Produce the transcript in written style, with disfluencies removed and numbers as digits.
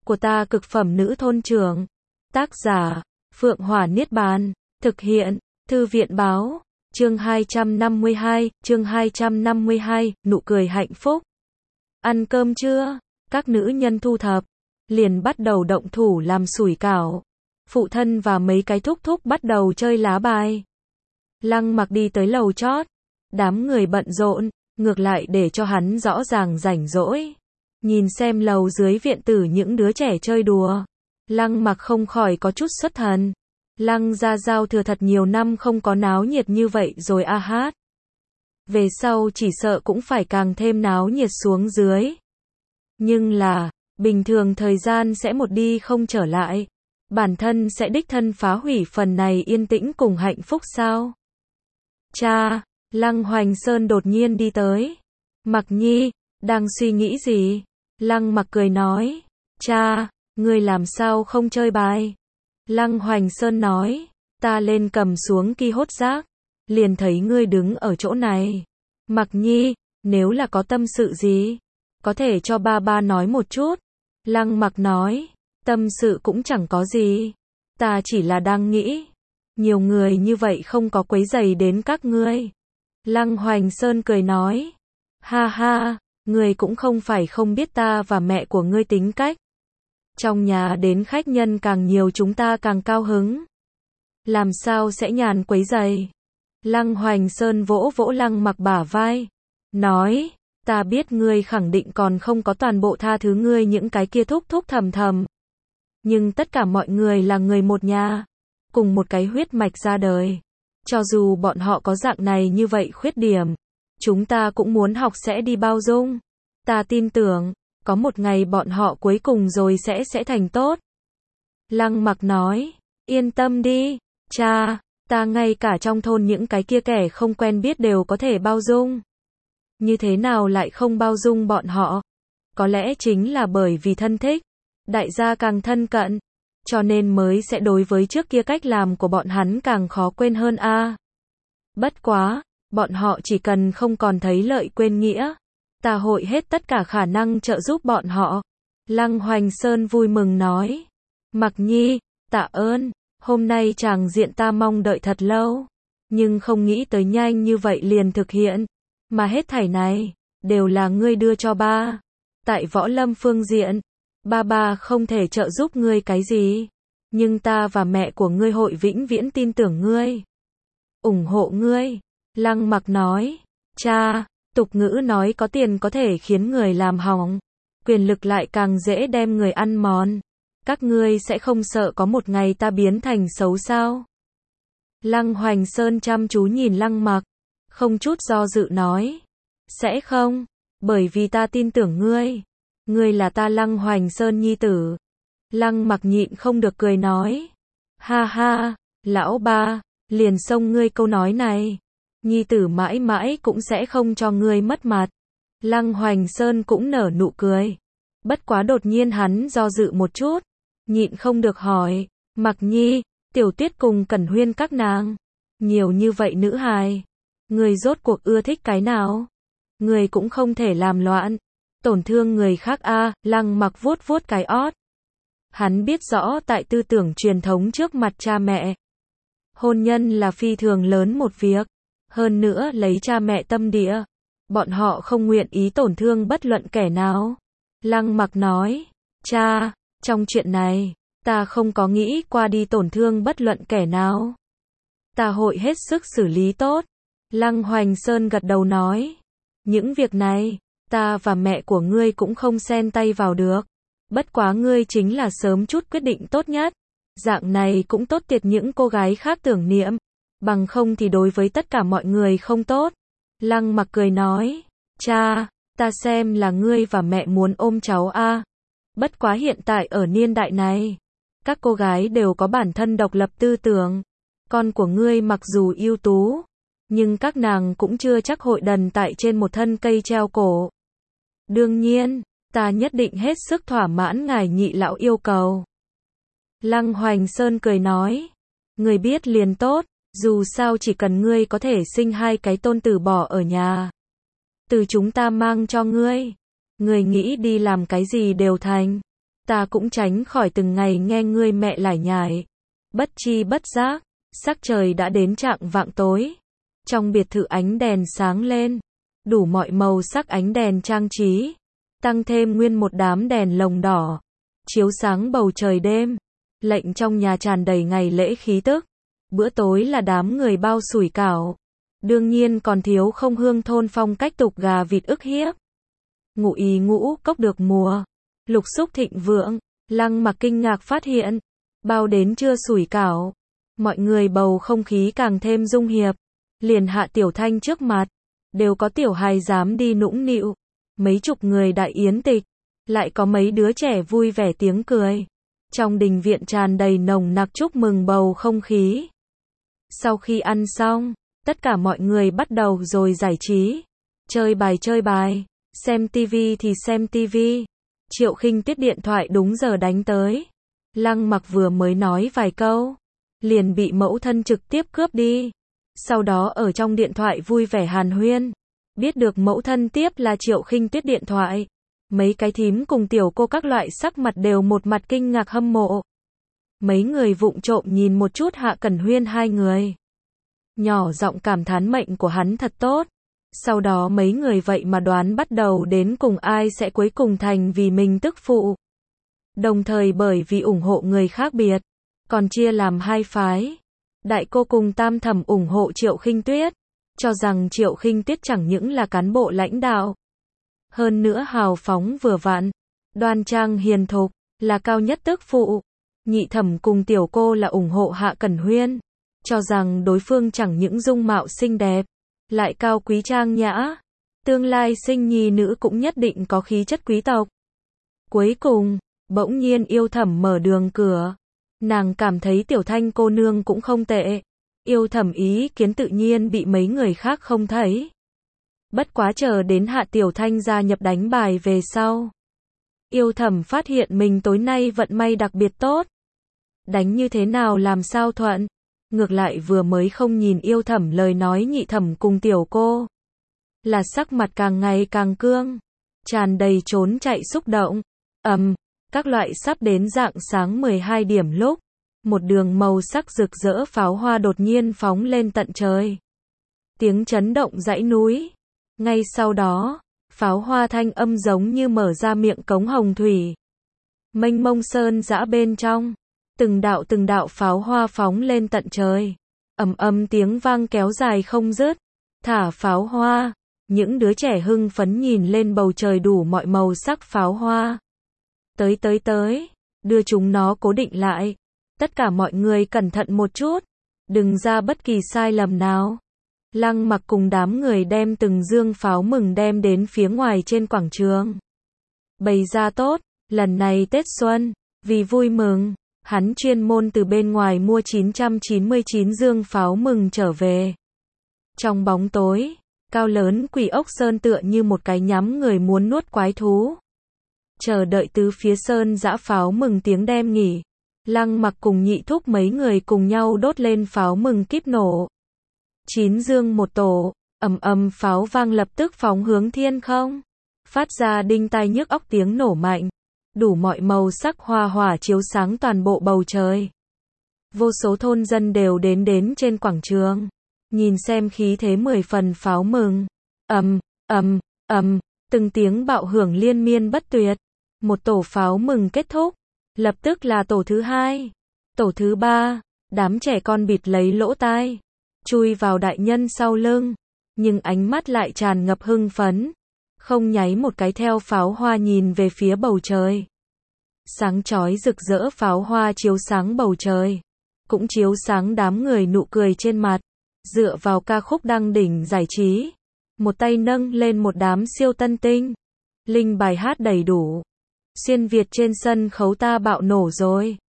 của ta cực phẩm nữ thôn trưởng. Tác giả, Phượng Hỏa Niết Bàn. Thực hiện, Thư viện báo. Chương 252, nụ cười hạnh phúc. Ăn cơm chưa? Các nữ nhân thu thập, liền bắt đầu động thủ làm sủi cảo. Phụ thân và mấy cái thúc thúc bắt đầu chơi lá bài. Lăng Mặc đi tới lầu chót, đám người bận rộn, ngược lại để cho hắn rõ ràng rảnh rỗi. Nhìn xem lầu dưới viện tử những đứa trẻ chơi đùa, Lăng Mặc không khỏi có chút xuất thần. Lăng gia giao thừa thật nhiều năm không có náo nhiệt như vậy rồi a hát. Về sau chỉ sợ cũng phải càng thêm náo nhiệt xuống dưới. Nhưng là, bình thường thời gian sẽ một đi không trở lại. Bản thân sẽ đích thân phá hủy phần này yên tĩnh cùng hạnh phúc sao? Cha, Lăng Hoành Sơn đột nhiên đi tới. Mặc Nhi, đang suy nghĩ gì? Lăng Mặc cười nói, cha, ngươi làm sao không chơi bài? Lăng Hoành Sơn nói, ta lên cầm xuống ki hốt rác, liền thấy ngươi đứng ở chỗ này. Mặc Nhi, nếu là có tâm sự gì, có thể cho ba ba nói một chút. Lăng Mặc nói, tâm sự cũng chẳng có gì, ta chỉ là đang nghĩ, nhiều người như vậy không có quấy rầy đến các ngươi. Lăng Hoành Sơn cười nói, ha ha, ngươi cũng không phải không biết ta và mẹ của ngươi tính cách. Trong nhà đến khách nhân càng nhiều chúng ta càng cao hứng. Làm sao sẽ nhàn quấy rầy? Lăng Hoành Sơn vỗ vỗ Lăng Mặc bả vai, nói, ta biết ngươi khẳng định còn không có toàn bộ tha thứ ngươi những cái kia thúc thúc thầm thầm. Nhưng tất cả mọi người là người một nhà, cùng một cái huyết mạch ra đời. Cho dù bọn họ có dạng này như vậy khuyết điểm, chúng ta cũng muốn học sẽ đi bao dung. Ta tin tưởng, có một ngày bọn họ cuối cùng rồi sẽ thành tốt. Lăng Mặc nói, yên tâm đi, cha, ta ngay cả trong thôn những cái kia kẻ không quen biết đều có thể bao dung. Như thế nào lại không bao dung bọn họ? Có lẽ chính là bởi vì thân thích, đại gia càng thân cận, cho nên mới sẽ đối với trước kia cách làm của bọn hắn càng khó quên hơn a. Bất quá, bọn họ chỉ cần không còn thấy lợi quên nghĩa, ta hội hết tất cả khả năng trợ giúp bọn họ. Lăng Hoành Sơn vui mừng nói, Mặc Nhi, tạ ơn, hôm nay chàng diện ta mong đợi thật lâu, nhưng không nghĩ tới nhanh như vậy liền thực hiện, mà hết thảy này, đều là ngươi đưa cho ba. Tại võ lâm phương diện, ba không thể trợ giúp ngươi cái gì, nhưng ta và mẹ của ngươi hội vĩnh viễn tin tưởng ngươi, ủng hộ ngươi. Lăng Mặc nói, cha, tục ngữ nói có tiền có thể khiến người làm hỏng, quyền lực lại càng dễ đem người ăn mòn. Các ngươi sẽ không sợ có một ngày ta biến thành xấu sao? Lăng Hoành Sơn chăm chú nhìn Lăng Mặc, không chút do dự nói, sẽ không, bởi vì ta tin tưởng ngươi. Ngươi là ta Lăng Hoành Sơn nhi tử. Lăng Mặc nhịn không được cười nói, ha ha, lão ba, liền xông ngươi câu nói này, nhi tử mãi mãi cũng sẽ không cho ngươi mất mặt. Lăng Hoành Sơn cũng nở nụ cười. Bất quá đột nhiên hắn do dự một chút, nhịn không được hỏi, Mặc Nhi, Tiểu Tuyết cùng Cẩn Huyên các nàng, nhiều như vậy nữ hài, ngươi rốt cuộc ưa thích cái nào? Ngươi cũng không thể làm loạn, tổn thương người khác a. Lăng Mặc vuốt vuốt cái ót. Hắn biết rõ tại tư tưởng truyền thống trước mặt cha mẹ, hôn nhân là phi thường lớn một việc, hơn nữa lấy cha mẹ tâm địa, bọn họ không nguyện ý tổn thương bất luận kẻ nào. Lăng Mặc nói, cha, trong chuyện này, ta không có nghĩ qua đi tổn thương bất luận kẻ nào. Ta hội hết sức xử lý tốt. Lăng Hoành Sơn gật đầu nói, những việc này, ta và mẹ của ngươi cũng không xen tay vào được. Bất quá ngươi chính là sớm chút quyết định tốt nhất. Dạng này cũng tốt tiệt những cô gái khác tưởng niệm, bằng không thì đối với tất cả mọi người không tốt. Lăng Mặc cười nói, cha, ta xem là ngươi và mẹ muốn ôm cháu a. Bất quá hiện tại ở niên đại này, các cô gái đều có bản thân độc lập tư tưởng. Con của ngươi mặc dù ưu tú, nhưng các nàng cũng chưa chắc hội đần tại trên một thân cây treo cổ. Đương nhiên, ta nhất định hết sức thỏa mãn ngài nhị lão yêu cầu. Lăng Hoành Sơn cười nói, ngươi biết liền tốt, dù sao chỉ cần ngươi có thể sinh 2 cái tôn tử bỏ ở nhà, từ chúng ta mang cho ngươi, ngươi nghĩ đi làm cái gì đều thành. Ta cũng tránh khỏi từng ngày nghe ngươi mẹ lải nhải. Bất chi bất giác, sắc trời đã đến chạng vạng tối. Trong biệt thự ánh đèn sáng lên, đủ mọi màu sắc ánh đèn trang trí, tăng thêm nguyên một đám đèn lồng đỏ, chiếu sáng bầu trời đêm. Lệnh trong nhà tràn đầy ngày lễ khí tức. Bữa tối là đám người bao sủi cảo. Đương nhiên còn thiếu không hương thôn phong cách tục gà vịt ức hiếp. Ngũ ý ngũ cốc được mùa. Lục xúc thịnh vượng. Lăng Mặc kinh ngạc phát hiện. Bao đến trưa sủi cảo. Mọi người bầu không khí càng thêm dung hiệp. Liền Hạ Tiểu Thanh trước mặt. Đều có tiểu hài dám đi nũng nịu. Mấy chục người đại yến tịch. Lại có mấy đứa trẻ vui vẻ tiếng cười. Trong đình viện tràn đầy nồng nặc chúc mừng bầu không khí. Sau khi ăn xong, tất cả mọi người bắt đầu rồi giải trí. Chơi bài, xem tivi thì xem tivi. Triệu Khinh Tuyết điện thoại đúng giờ đánh tới. Lăng Mặc vừa mới nói vài câu, liền bị mẫu thân trực tiếp cướp đi. Sau đó ở trong điện thoại vui vẻ hàn huyên. Biết được mẫu thân tiếp là Triệu Khinh Tuyết điện thoại. Mấy cái thím cùng tiểu cô các loại sắc mặt đều một mặt kinh ngạc hâm mộ. Mấy người vụng trộm nhìn một chút Hạ Cẩn Huyên hai người. Nhỏ giọng cảm thán mệnh của hắn thật tốt. Sau đó mấy người vậy mà đoán bắt đầu đến cùng ai sẽ cuối cùng thành vì mình tức phụ. Đồng thời bởi vì ủng hộ người khác biệt, còn chia làm hai phái. Đại cô cùng tam thẩm ủng hộ Triệu Khinh Tuyết, cho rằng Triệu Khinh Tuyết chẳng những là cán bộ lãnh đạo, hơn nữa hào phóng vừa vặn, đoan trang hiền thục, là cao nhất tức phụ. Nhị thẩm cùng tiểu cô là ủng hộ Hạ Cẩn Huyên, cho rằng đối phương chẳng những dung mạo xinh đẹp, lại cao quý trang nhã, tương lai sinh nhi nữ cũng nhất định có khí chất quý tộc. Cuối cùng, bỗng nhiên Yêu Thẩm mở đường cửa. Nàng cảm thấy Tiểu Thanh cô nương cũng không tệ. Yêu Thẩm ý kiến tự nhiên bị mấy người khác không thấy. Bất quá chờ đến Hạ Tiểu Thanh gia nhập đánh bài về sau. Yêu Thẩm phát hiện mình tối nay vận may đặc biệt tốt. Đánh như thế nào làm sao thuận. Ngược lại vừa mới không nhìn Yêu Thẩm lời nói nhị thẩm cùng tiểu cô. Là sắc mặt càng ngày càng cương. Tràn đầy trốn chạy xúc động. Các loại sắp đến rạng sáng 12 điểm lúc. Một đường màu sắc rực rỡ pháo hoa đột nhiên phóng lên tận trời. Tiếng chấn động dãy núi. Ngay sau đó, pháo hoa thanh âm giống như mở ra miệng cống hồng thủy. Mênh mông sơn dã bên trong, từng đạo pháo hoa phóng lên tận trời. Tiếng vang kéo dài không dứt. Thả pháo hoa, những đứa trẻ hưng phấn nhìn lên bầu trời đủ mọi màu sắc pháo hoa. Tới, đưa chúng nó cố định lại. Tất cả mọi người cẩn thận một chút, đừng ra bất kỳ sai lầm nào. Lăng Mặc cùng đám người đem từng dương pháo mừng đem đến phía ngoài trên quảng trường. Bày ra tốt, lần này Tết Xuân, vì vui mừng, hắn chuyên môn từ bên ngoài mua 999 dương pháo mừng trở về. Trong bóng tối, cao lớn quỷ ốc sơn tựa như một cái nhắm người muốn nuốt quái thú. Chờ đợi từ phía sơn dã pháo mừng tiếng đem nghỉ. Lăng Mặc cùng nhị thúc mấy người cùng nhau đốt lên pháo mừng kíp nổ. 9 dương một tổ, pháo vang lập tức phóng hướng thiên không. Phát ra đinh tai nhức óc tiếng nổ mạnh. Đủ mọi màu sắc hoa hỏa chiếu sáng toàn bộ bầu trời. Vô số thôn dân đều đến trên quảng trường. Nhìn xem khí thế 10 phần pháo mừng. Từng tiếng bạo hưởng liên miên bất tuyệt. Một tổ pháo mừng kết thúc. Lập tức là tổ thứ hai. Tổ thứ ba. Đám trẻ con bịt lấy lỗ tai. Chui vào đại nhân sau lưng. Nhưng ánh mắt lại tràn ngập hưng phấn. Không nháy một cái theo pháo hoa nhìn về phía bầu trời. Sáng chói rực rỡ pháo hoa chiếu sáng bầu trời. Cũng chiếu sáng đám người nụ cười trên mặt. Dựa vào ca khúc đăng đỉnh giải trí. Một tay nâng lên một đám siêu tân tinh. Linh bài hát đầy đủ. Xuyên Việt trên sân khấu ta bạo nổ rồi.